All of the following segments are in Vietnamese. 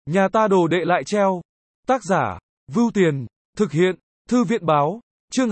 Nhà ta đồ đệ lại treo. Tác giả, Vưu Tiền, thực hiện, Thư viện báo, chương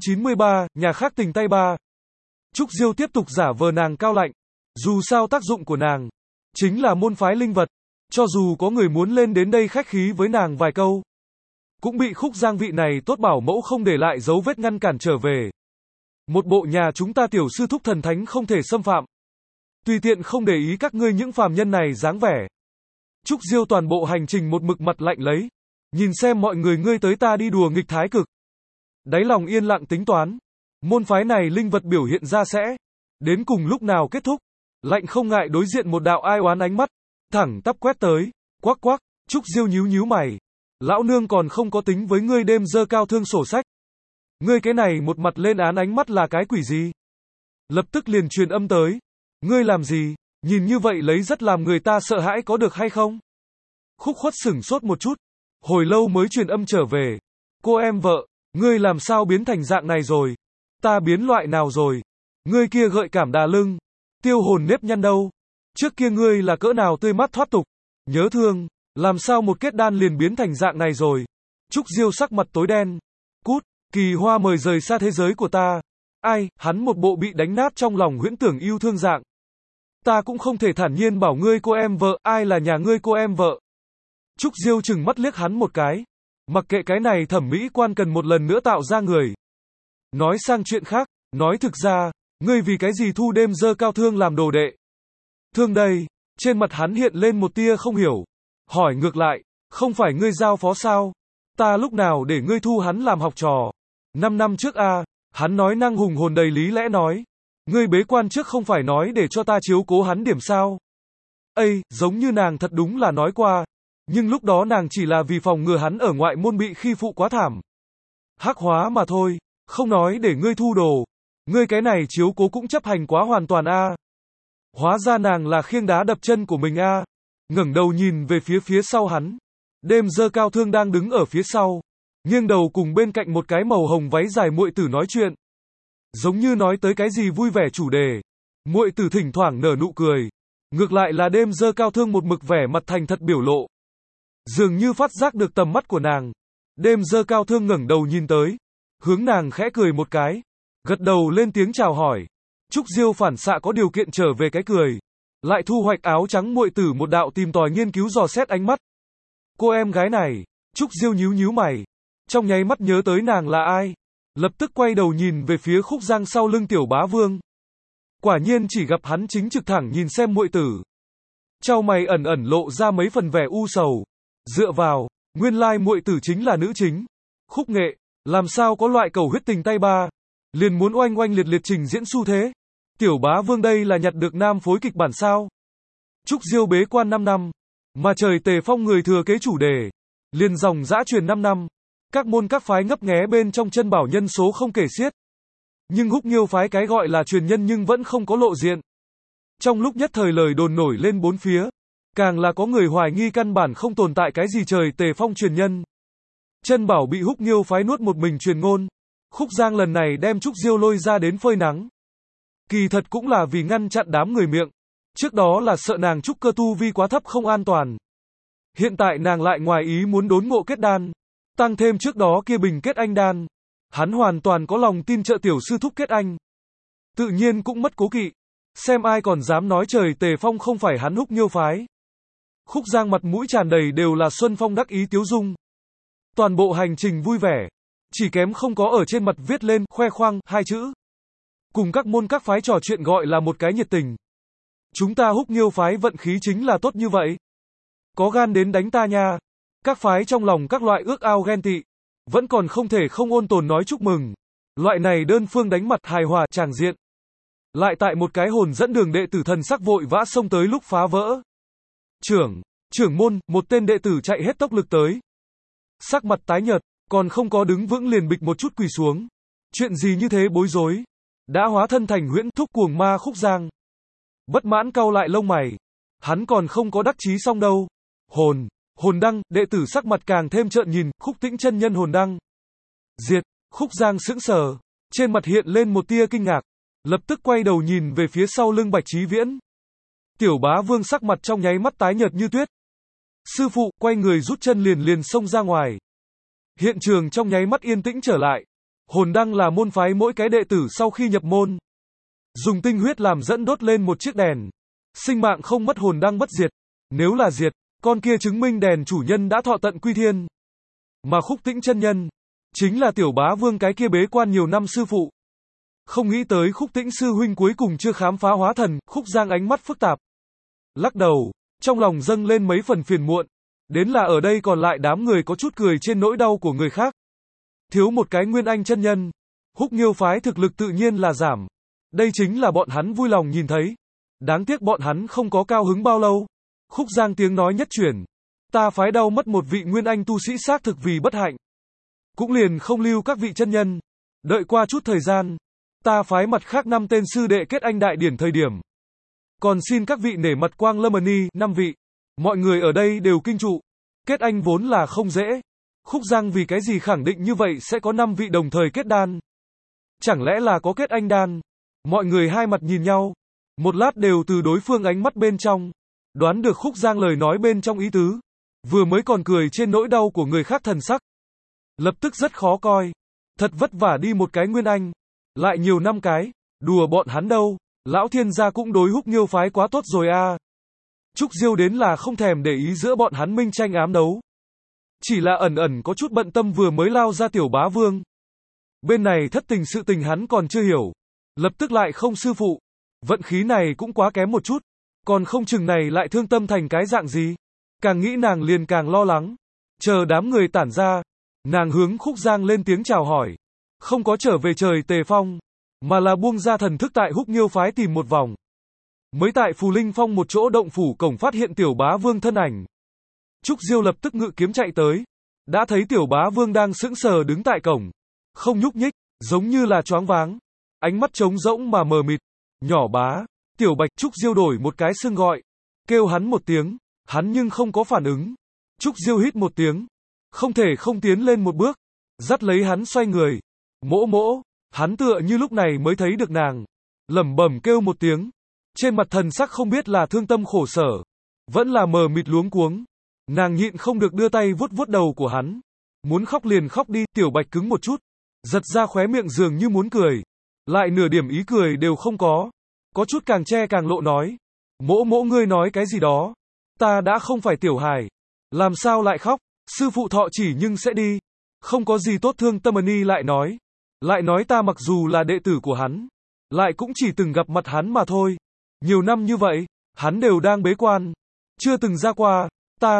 293, nhà khác tình tay ba. Trúc Diêu tiếp tục giả vờ nàng cao lạnh. Dù sao tác dụng của nàng chính là môn phái linh vật. Cho dù có người muốn lên đến đây khách khí với nàng vài câu, cũng bị Khúc Giang vị này tốt bảo mẫu không để lại dấu vết ngăn cản trở về. Một bộ nhà chúng ta tiểu sư thúc thần thánh không thể xâm phạm. Tùy tiện không để ý các ngươi những phàm nhân này dáng vẻ. Trúc Diêu toàn bộ hành trình một mực mặt lạnh lấy. Nhìn xem mọi người ngươi tới ta đi đùa nghịch thái cực. Đáy lòng yên lặng tính toán. Môn phái này linh vật biểu hiện ra sẽ đến cùng lúc nào kết thúc. Lạnh không ngại đối diện một đạo ai oán ánh mắt. Thẳng tắp quét tới. Quắc quắc. Trúc Diêu nhíu mày. Lão nương còn không có tính với ngươi đêm dơ cao thương sổ sách. Ngươi cái này một mặt lên án ánh mắt là cái quỷ gì? Lập tức liền truyền âm tới. Ngươi làm gì? Nhìn như vậy lấy rất làm người ta sợ hãi có được hay không? Khúc Khuất sửng sốt một chút. Hồi lâu mới truyền âm trở về. Cô em vợ, ngươi làm sao biến thành dạng này rồi? Ta biến loại nào rồi? Ngươi kia gợi cảm đà lưng. Tiêu hồn nếp nhăn đâu? Trước kia ngươi là cỡ nào tươi mát thoát tục? Nhớ thương, làm sao một kết đan liền biến thành dạng này rồi? Trúc Diêu sắc mặt tối đen. Cút, Kỳ Hoa mời rời xa thế giới của ta. Ai, hắn một bộ bị đánh nát trong lòng huyễn tưởng yêu thương dạng. Ta cũng không thể thản nhiên bảo ngươi cô em vợ, ai là nhà ngươi cô em vợ. Trúc Diêu chừng mắt liếc hắn một cái. Mặc kệ cái này thẩm mỹ quan cần một lần nữa tạo ra người. Nói sang chuyện khác, nói thực ra, ngươi vì cái gì thu đêm dơ cao thương làm đồ đệ? Thương đây, trên mặt hắn hiện lên một tia không hiểu. Hỏi ngược lại, không phải ngươi giao phó sao? Ta lúc nào để ngươi thu hắn làm học trò? 5 năm trước a, hắn nói năng hùng hồn đầy lý lẽ nói. Ngươi bế quan trước không phải nói để cho ta chiếu cố hắn điểm sao? Ây, giống như nàng thật đúng là nói qua. Nhưng lúc đó nàng chỉ là vì phòng ngừa hắn ở ngoại môn bị khi phụ quá thảm. Hắc hóa mà thôi, không nói để ngươi thu đồ. Ngươi cái này chiếu cố cũng chấp hành quá hoàn toàn a. Hóa ra nàng là khiêng đá đập chân của mình a. Ngẩng đầu nhìn về phía sau hắn. Đêm dơ cao thương đang đứng ở phía sau. Nghiêng đầu cùng bên cạnh một cái màu hồng váy dài muội tử nói chuyện. Giống như nói tới cái gì vui vẻ chủ đề. Muội tử thỉnh thoảng nở nụ cười. Ngược lại là đêm dơ cao thương một mực vẻ mặt thành thật biểu lộ. Dường như phát giác được tầm mắt của nàng. Đêm dơ cao thương ngẩng đầu nhìn tới. Hướng nàng khẽ cười một cái. Gật đầu lên tiếng chào hỏi. Trúc Diêu phản xạ có điều kiện trở về cái cười. Lại thu hoạch áo trắng muội tử một đạo tìm tòi nghiên cứu dò xét ánh mắt. Cô em gái này. Trúc Diêu nhíu mày. Trong nháy mắt nhớ tới nàng là ai. Lập tức quay đầu nhìn về phía Khúc Giang sau lưng Tiểu Bá Vương. Quả nhiên chỉ gặp hắn chính trực thẳng nhìn xem muội tử. Chau mày ẩn ẩn lộ ra mấy phần vẻ u sầu. Dựa vào, nguyên lai muội tử chính là nữ chính. Khúc Nghệ, làm sao có loại cầu huyết tình tay ba. Liền muốn oanh oanh liệt liệt trình diễn xu thế. Tiểu Bá Vương đây là nhặt được nam phối kịch bản sao. Trúc Diêu bế quan 5 năm. Mà trời Tề Phong người thừa kế chủ đề. Liền dòng dã truyền 5 năm. Các môn các phái ngấp nghé bên trong chân bảo nhân số không kể xiết. Nhưng Húc Nghiêu phái cái gọi là truyền nhân nhưng vẫn không có lộ diện. Trong lúc nhất thời lời đồn nổi lên bốn phía. Càng là có người hoài nghi căn bản không tồn tại cái gì trời Tề Phong truyền nhân. Chân bảo bị Húc Nghiêu phái nuốt một mình truyền ngôn. Khúc Giang lần này đem Trúc Diêu lôi ra đến phơi nắng. Kỳ thật cũng là vì ngăn chặn đám người miệng. Trước đó là sợ nàng trúc cơ tu vi quá thấp không an toàn. Hiện tại nàng lại ngoài ý muốn đốn ngộ kết đan. Tăng thêm trước đó kia bình kết anh đan. Hắn hoàn toàn có lòng tin trợ tiểu sư thúc kết anh. Tự nhiên cũng mất cố kỵ. Xem ai còn dám nói trời Tề Phong không phải hắn Húc Nghiêu phái. Khúc Giang mặt mũi tràn đầy đều là xuân phong đắc ý tiếu dung. Toàn bộ hành trình vui vẻ. Chỉ kém không có ở trên mặt viết lên khoe khoang hai chữ. Cùng các môn các phái trò chuyện gọi là một cái nhiệt tình. Chúng ta Húc Nghiêu phái vận khí chính là tốt như vậy. Có gan đến đánh ta nha. Các phái trong lòng các loại ước ao ghen tị. Vẫn còn không thể không ôn tồn nói chúc mừng. Loại này đơn phương đánh mặt hài hòa tràng diện. Lại tại một cái hồn dẫn đường đệ tử thần sắc vội vã xông tới lúc phá vỡ. Trưởng môn, một tên đệ tử chạy hết tốc lực tới. Sắc mặt tái nhợt, còn không có đứng vững liền bịch một chút quỳ xuống. Chuyện gì như thế bối rối. Đã hóa thân thành huyễn thúc cuồng ma Khúc Giang. Bất mãn cau lại lông mày. Hắn còn không có đắc chí xong đâu. Hồn đăng, đệ tử sắc mặt càng thêm trợn nhìn, Khúc Tĩnh chân nhân hồn đăng. Diệt, Khúc Giang sững sờ. Trên mặt hiện lên một tia kinh ngạc. Lập tức quay đầu nhìn về phía sau lưng Bạch Chí Viễn. Tiểu Bá Vương sắc mặt trong nháy mắt tái nhợt như tuyết. Sư phụ, quay người rút chân liền xông ra ngoài. Hiện trường trong nháy mắt yên tĩnh trở lại. Hồn đăng là môn phái mỗi cái đệ tử sau khi nhập môn dùng tinh huyết làm dẫn đốt lên một chiếc đèn. Sinh mạng không mất, hồn đăng bất diệt. Nếu là diệt, con kia chứng minh đèn chủ nhân đã thọ tận quy thiên. Mà Khúc Tĩnh chân nhân chính là Tiểu Bá Vương cái kia bế quan nhiều năm sư phụ. Không nghĩ tới Khúc Tĩnh sư huynh cuối cùng chưa khám phá hóa thần. Khúc Giang ánh mắt phức tạp, lắc đầu, trong lòng dâng lên mấy phần phiền muộn. Đến là ở đây còn lại đám người có chút cười trên nỗi đau của người khác. Thiếu một cái Nguyên Anh chân nhân, Húc Nghiêu phái thực lực tự nhiên là giảm. Đây chính là bọn hắn vui lòng nhìn thấy. Đáng tiếc bọn hắn không có cao hứng bao lâu. Khúc Giang tiếng nói nhất chuyển. Ta phái đau mất một vị Nguyên Anh tu sĩ xác thực vì bất hạnh. Cũng liền không lưu các vị chân nhân. Đợi qua chút thời gian, ta phái mặt khác 5 tên sư đệ kết anh đại điển thời điểm. Còn xin các vị nể mặt Quang Lâm Ni, 5 vị. Mọi người ở đây đều kinh trụ. Kết anh vốn là không dễ. Khúc Giang vì cái gì khẳng định như vậy sẽ có 5 vị đồng thời kết đan? Chẳng lẽ là có kết anh đan? Mọi người hai mặt nhìn nhau. Một lát đều từ đối phương ánh mắt bên trong đoán được Khúc Giang lời nói bên trong ý tứ. Vừa mới còn cười trên nỗi đau của người khác thần sắc lập tức rất khó coi. Thật vất vả đi một cái Nguyên Anh, lại nhiều năm cái, đùa bọn hắn đâu. Lão Thiên gia cũng đối Húc Nghiêu phái quá tốt rồi a. Trúc Diêu đến là không thèm để ý giữa bọn hắn minh tranh ám đấu. Chỉ là ẩn ẩn có chút bận tâm vừa mới lao ra Tiểu Bá Vương. Bên này thất tình sự tình hắn còn chưa hiểu. Lập tức lại không sư phụ. Vận khí này cũng quá kém một chút. Còn không chừng này lại thương tâm thành cái dạng gì. Càng nghĩ nàng liền càng lo lắng. Chờ đám người tản ra, nàng hướng Khúc Giang lên tiếng chào hỏi. Không có trở về trời Tề Phong, mà là buông ra thần thức tại Húc Nghiêu phái tìm một vòng. Mới tại Phù Linh Phong một chỗ động phủ cổng phát hiện Tiểu Bá Vương thân ảnh. Trúc Diêu lập tức ngự kiếm chạy tới. Đã thấy Tiểu Bá Vương đang sững sờ đứng tại cổng. Không nhúc nhích, giống như là choáng váng. Ánh mắt trống rỗng mà mờ mịt. Nhỏ bá, Tiểu Bạch. Trúc Diêu đổi một cái xưng gọi. Kêu hắn một tiếng, hắn nhưng không có phản ứng. Trúc Diêu hít một tiếng. Không thể không tiến lên một bước. Dắt lấy hắn xoay người. Mỗ mỗ, hắn tựa như lúc này mới thấy được nàng. Lẩm bẩm kêu một tiếng. Trên mặt thần sắc không biết là thương tâm khổ sở, vẫn là mờ mịt luống cuống. Nàng nhịn không được đưa tay vuốt vuốt đầu của hắn. Muốn khóc liền khóc đi. Tiểu Bạch cứng một chút, giật ra khóe miệng dường như muốn cười. Lại nửa điểm ý cười đều không có. Có chút càng che càng lộ nói. Mỗ mỗ ngươi nói cái gì đó. Ta đã không phải tiểu hài. Làm sao lại khóc. Sư phụ thọ chỉ nhưng sẽ đi. Không có gì tốt. Thương Tâm Ni lại nói. Lại nói ta mặc dù là đệ tử của hắn, lại cũng chỉ từng gặp mặt hắn mà thôi. Nhiều năm như vậy, hắn đều đang bế quan, chưa từng ra qua. Ta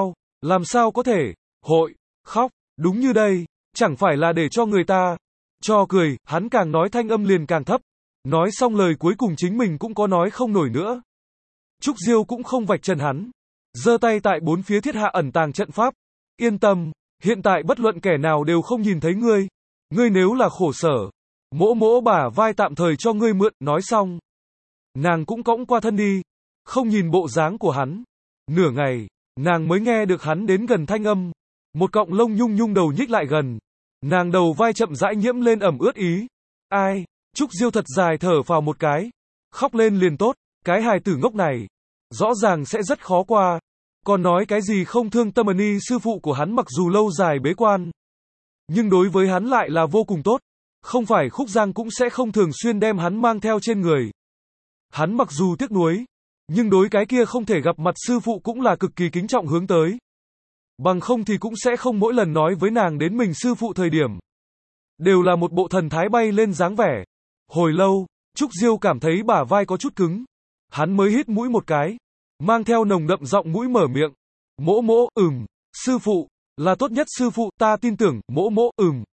làm sao có thể, hội, khóc, đúng như đây, chẳng phải là để cho người ta cho cười. Hắn càng nói thanh âm liền càng thấp. Nói xong lời cuối cùng chính mình cũng có nói không nổi nữa. Trúc Diêu cũng không vạch trần hắn, giơ tay tại bốn phía thiết hạ ẩn tàng trận pháp. Yên tâm, hiện tại bất luận kẻ nào đều không nhìn thấy ngươi. Ngươi nếu là khổ sở, mỗ mỗ bả vai tạm thời cho ngươi mượn. Nói xong, nàng cũng cõng qua thân đi, không nhìn bộ dáng của hắn. Nửa ngày, nàng mới nghe được hắn đến gần thanh âm. Một cọng lông nhung nhung đầu nhích lại gần. Nàng đầu vai chậm rãi nhiễm lên ẩm ướt ý. Ai? Trúc Diêu thật dài thở phào một cái. Khóc lên liền tốt. Cái hài tử ngốc này, rõ ràng sẽ rất khó qua. Còn nói cái gì không. Thương Tâm Ni sư phụ của hắn mặc dù lâu dài bế quan, nhưng đối với hắn lại là vô cùng tốt. Không phải Khúc Giang cũng sẽ không thường xuyên đem hắn mang theo trên người. Hắn mặc dù tiếc nuối, nhưng đối cái kia không thể gặp mặt sư phụ cũng là cực kỳ kính trọng hướng tới. Bằng không thì cũng sẽ không mỗi lần nói với nàng đến mình sư phụ thời điểm đều là một bộ thần thái bay lên dáng vẻ. Hồi lâu, Trúc Diêu cảm thấy bả vai có chút cứng. Hắn mới hít mũi một cái, mang theo nồng đậm giọng mũi mở miệng. Mỗ mỗ, sư phụ, là tốt nhất sư phụ, ta tin tưởng. Mỗ mỗ,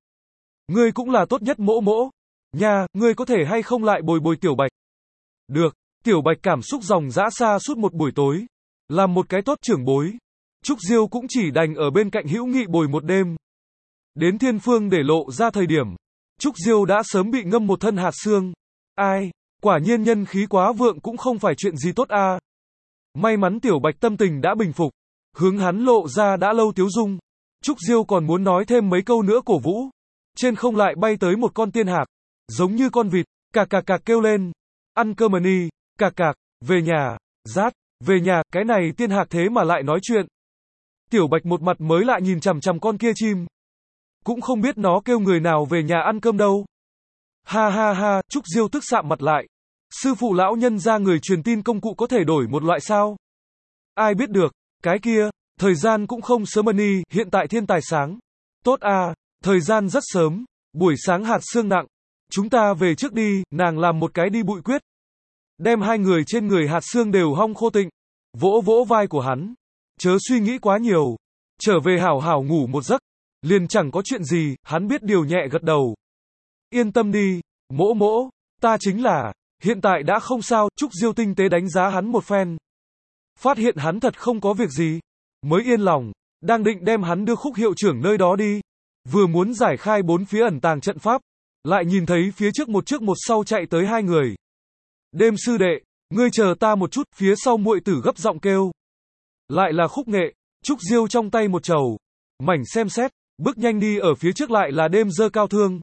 ngươi cũng là tốt nhất mỗ mỗ. Nha, ngươi có thể hay không lại bồi bồi Tiểu Bạch. Được. Tiểu Bạch cảm xúc dòng dã xa suốt một buổi tối. Làm một cái tốt trưởng bối, Trúc Diêu cũng chỉ đành ở bên cạnh hữu nghị bồi một đêm. Đến Thiên Phương để lộ ra thời điểm, Trúc Diêu đã sớm bị ngâm một thân hạt xương. Ai, quả nhiên nhân khí quá vượng cũng không phải chuyện gì tốt a. May mắn Tiểu Bạch tâm tình đã bình phục, hướng hắn lộ ra đã lâu tiếu dung. Trúc Diêu còn muốn nói thêm mấy câu nữa cổ vũ. Trên không lại bay tới một con tiên hạc, giống như con vịt, cạc cạc cạc kêu lên. Ăn cơm Ni, cạc cạc, về nhà, rát, về nhà. Cái này tiên hạc thế mà lại nói chuyện. Tiểu Bạch một mặt mới lạ nhìn chằm chằm con kia chim. Cũng không biết nó kêu người nào về nhà ăn cơm đâu. Ha ha ha, Trúc Diêu tức sạm mặt lại. Sư phụ lão nhân ra người truyền tin công cụ có thể đổi một loại sao? Ai biết được, cái kia, thời gian cũng không sớm ni, hiện tại thiên tài sáng. Tốt à, thời gian rất sớm, buổi sáng hạt sương nặng. Chúng ta về trước đi, nàng làm một cái đi bụi quyết. Đem hai người trên người hạt sương đều hong khô tịnh. Vỗ vỗ vai của hắn. Chớ suy nghĩ quá nhiều. Trở về hảo hảo ngủ một giấc. Liền chẳng có chuyện gì, hắn biết điều nhẹ gật đầu. Yên tâm đi, mỗ mỗ, ta chính là, hiện tại đã không sao, Trúc Diêu tinh tế đánh giá hắn một phen. Phát hiện hắn thật không có việc gì. Mới yên lòng, đang định đem hắn đưa Khúc hiệu trưởng nơi đó đi. Vừa muốn giải khai bốn phía ẩn tàng trận pháp. Lại nhìn thấy phía trước một sau chạy tới hai người. Đêm sư đệ, ngươi chờ ta một chút, phía sau muội tử gấp giọng kêu. Lại là Khúc Nghệ, Trúc Diêu trong tay một trầu. Mảnh xem xét, bước nhanh đi ở phía trước lại là Đêm Giơ Cao Thương.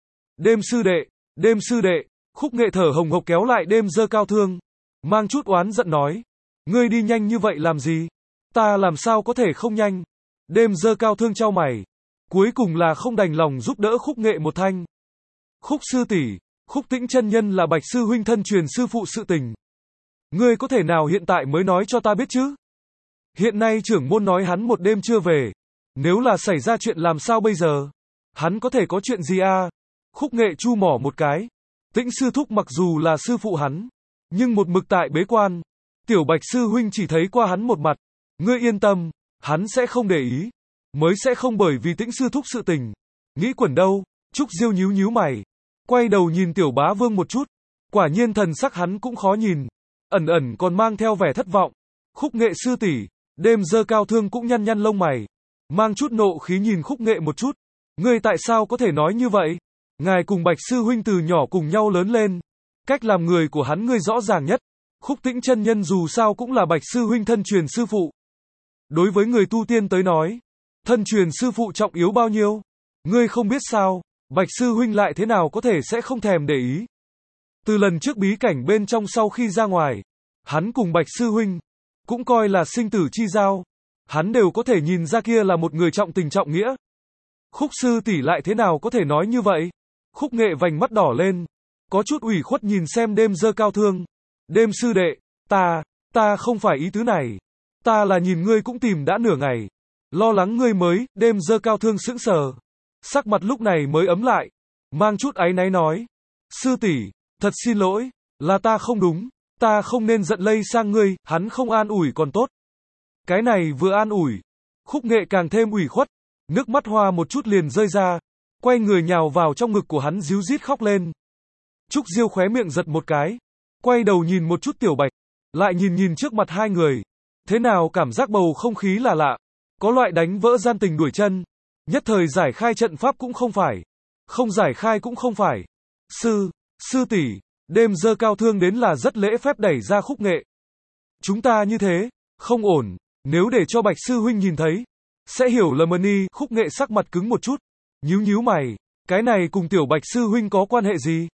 Đêm sư đệ, Khúc Nghệ thở hồng hộc kéo lại Đêm Giơ Cao Thương. Mang chút oán giận nói. Ngươi đi nhanh như vậy làm gì? Ta làm sao có thể không nhanh? Đêm Giơ Cao Thương chau mày. Cuối cùng là không đành lòng giúp đỡ Khúc Nghệ một thanh. Khúc sư tỷ, Khúc Tĩnh chân nhân là Bạch sư huynh thân truyền sư phụ sự tình. Ngươi có thể nào hiện tại mới nói cho ta biết chứ? Hiện nay trưởng môn nói hắn một đêm chưa về. Nếu là xảy ra chuyện làm sao bây giờ? Hắn có thể có chuyện gì à? Khúc Nghệ chu mỏ một cái. Tĩnh sư thúc mặc dù là sư phụ hắn, nhưng một mực tại bế quan. Tiểu Bạch sư huynh chỉ thấy qua hắn một mặt. Ngươi yên tâm, hắn sẽ không để ý. Mới sẽ không bởi vì Tĩnh sư thúc sự tình. Nghĩ quẩn đâu, Trúc Diêu nhíu mày. Quay đầu nhìn Tiểu Bá Vương một chút. Quả nhiên thần sắc hắn cũng khó nhìn. Ẩn ẩn còn mang theo vẻ thất vọng. Khúc Nghệ sư tỷ, Đêm Giơ Cao Thương cũng nhăn lông mày. Mang chút nộ khí nhìn Khúc Nghệ một chút. Ngươi tại sao có thể nói như vậy? Ngài cùng Bạch sư huynh từ nhỏ cùng nhau lớn lên. Cách làm người của hắn ngươi rõ ràng nhất. Khúc Tĩnh chân nhân dù sao cũng là Bạch sư huynh thân truyền sư phụ. Đối với người tu tiên tới nói, thân truyền sư phụ trọng yếu bao nhiêu? Ngươi không biết sao, Bạch sư huynh lại thế nào có thể sẽ không thèm để ý. Từ lần trước bí cảnh bên trong sau khi ra ngoài, hắn cùng Bạch sư huynh cũng coi là sinh tử chi giao. Hắn đều có thể nhìn ra kia là một người trọng tình trọng nghĩa. Khúc sư tỷ lại thế nào có thể nói như vậy? Khúc Nghệ vành mắt đỏ lên, có chút ủy khuất nhìn xem Đêm Giơ Cao Thương. Đêm sư đệ, ta không phải ý tứ này. Ta là nhìn ngươi cũng tìm đã nửa ngày. Lo lắng ngươi mới, Đêm Giơ Cao Thương sững sờ. Sắc mặt lúc này mới ấm lại. Mang chút áy náy nói. Sư tỷ, thật xin lỗi, là ta không đúng. Ta không nên giận lây sang ngươi, hắn không an ủi còn tốt. Cái này vừa an ủi. Khúc Nghệ càng thêm ủy khuất. Nước mắt hoa một chút liền rơi ra. Quay người nhào vào trong ngực của hắn ríu rít khóc lên. Trúc Diêu khóe miệng giật một cái. Quay đầu nhìn một chút Tiểu Bạch. Lại nhìn trước mặt hai người. Thế nào cảm giác bầu không khí là lạ. Có loại đánh vỡ gian tình đuổi chân. Nhất thời giải khai trận pháp cũng không phải. Không giải khai cũng không phải. Sư tỷ, Đêm Giơ Cao Thương đến là rất lễ phép đẩy ra Khúc Nghệ. Chúng ta như thế, không ổn. Nếu để cho Bạch sư huynh nhìn thấy, sẽ hiểu lầm ni. Khúc Nghệ sắc mặt cứng một chút. Nhíu mày. Cái này cùng Tiểu Bạch sư huynh có quan hệ gì?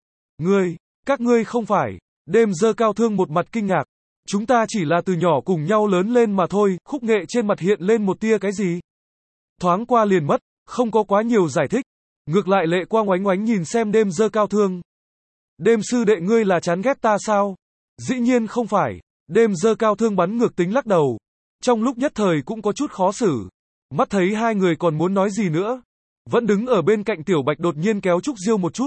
Các ngươi không phải. Đêm Giơ Cao Thương một mặt kinh ngạc. Chúng ta chỉ là từ nhỏ cùng nhau lớn lên mà thôi. Khúc Nghệ trên mặt hiện lên một tia cái gì? Thoáng qua liền mất, không có quá nhiều giải thích. Ngược lại lệ quang oánh oánh nhìn xem Đêm Giơ Cao Thương. Đêm sư đệ ngươi là chán ghét ta sao? Dĩ nhiên không phải. Đêm Giơ Cao Thương bắn ngược tính lắc đầu. Trong lúc nhất thời cũng có chút khó xử. Mắt thấy hai người còn muốn nói gì nữa. Vẫn đứng ở bên cạnh Tiểu Bạch đột nhiên kéo Trúc Diêu một chút.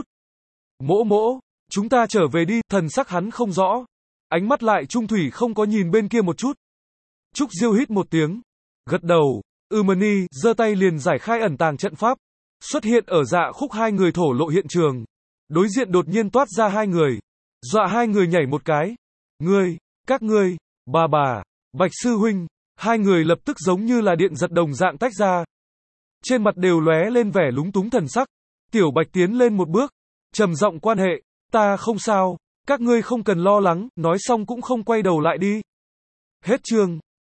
Mỗ, chúng ta trở về đi, thần sắc hắn không rõ. Ánh mắt lại trung thủy không có nhìn bên kia một chút. Trúc Diêu hít một tiếng. Gật đầu, ni, giơ tay liền giải khai ẩn tàng trận pháp. Xuất hiện ở Dạ Khúc hai người thổ lộ hiện trường. Đối diện đột nhiên toát ra hai người. Dọa hai người nhảy một cái. Các ngươi, bà, Bạch sư huynh. Hai người lập tức giống như là điện giật đồng dạng tách ra. Trên mặt đều lóe lên vẻ lúng túng thần sắc. Tiểu Bạch tiến lên một bước. Trầm giọng quan hệ. Ta không sao. Các ngươi không cần lo lắng. Nói xong cũng không quay đầu lại đi. Hết chương.